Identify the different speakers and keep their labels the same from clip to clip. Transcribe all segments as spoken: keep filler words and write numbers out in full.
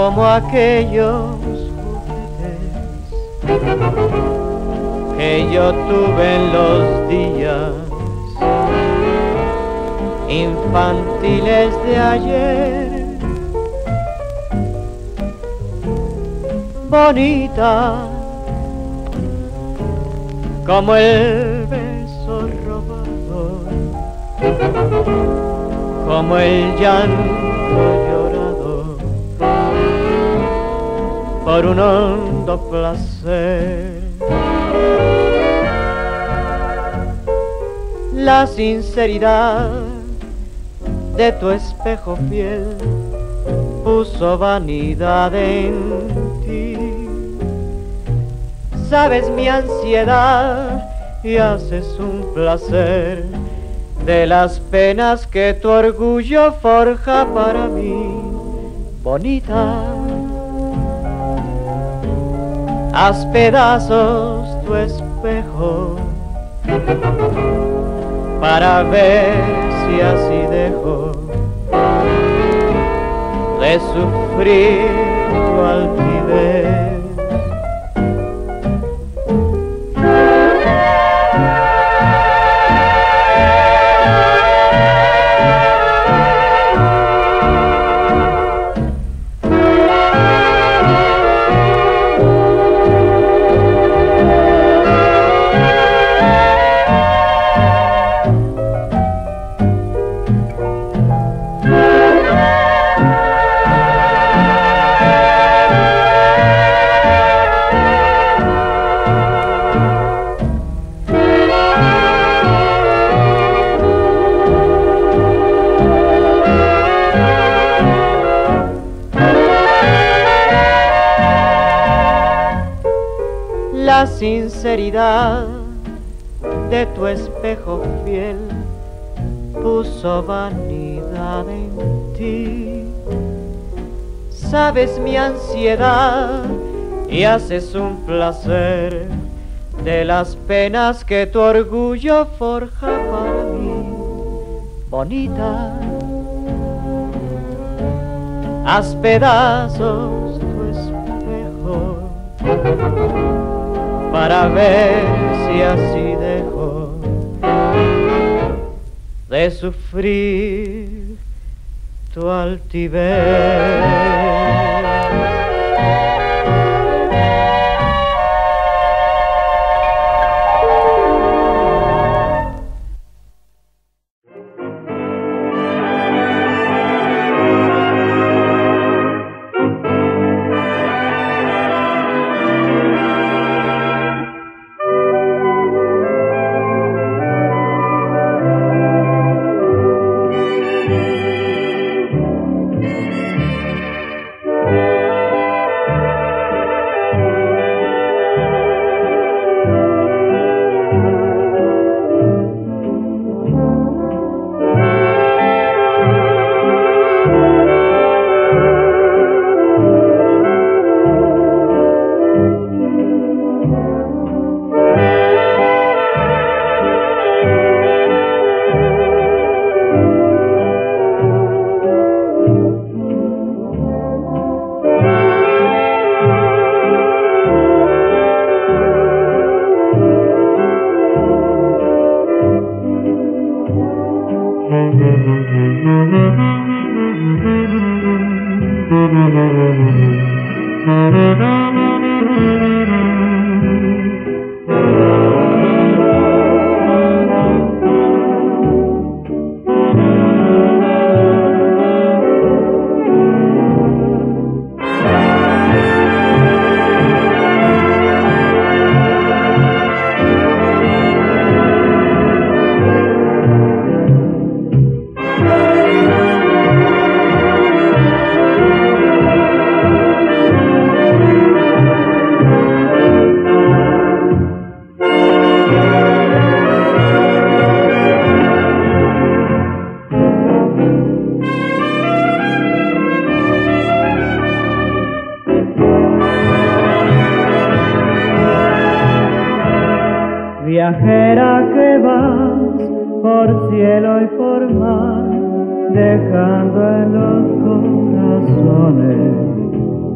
Speaker 1: como aquellos juguetes que yo tuve en los días infantiles de ayer. Bonita como el beso robado, como el llanto llorado por un hondo placer. La sinceridad de tu espejo fiel puso vanidad en ti. Sabes mi ansiedad y haces un placer de las penas que tu orgullo forja para mí. Bonita, haz pedazos tu espejo para ver si así dejo de sufrir tu altivez. La sinceridad de tu espejo fiel puso vanidad en ti. Sabes mi ansiedad y haces un placer de las penas que tu orgullo forja para mí. Bonita, haz pedazos tu espejo para ver si así dejo de sufrir tu altivez.
Speaker 2: Viajera que vas por cielo y por mar, dejando en los corazones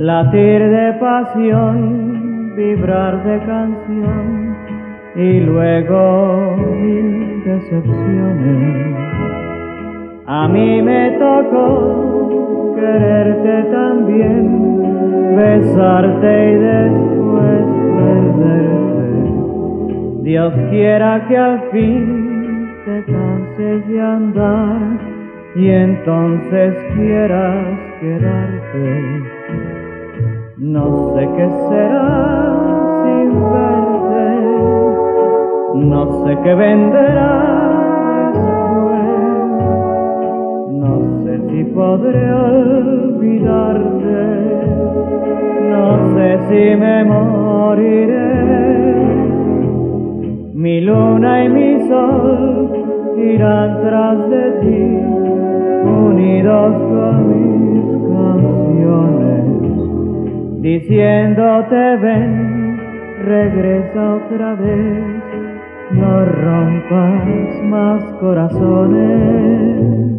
Speaker 2: latir de pasión, vibrar de canción y luego mil decepciones. A mí me tocó quererte también, besarte y después perderte. Dios quiera que al fin te canses de andar y entonces quieras quedarte. No sé qué será sin verte, no sé qué vendrá después, no sé si podré olvidarte, no sé si me moriré. Mi luna y mi sol irán tras de ti, unidos con mis canciones, diciéndote ven, regresa otra vez, no rompas más corazones.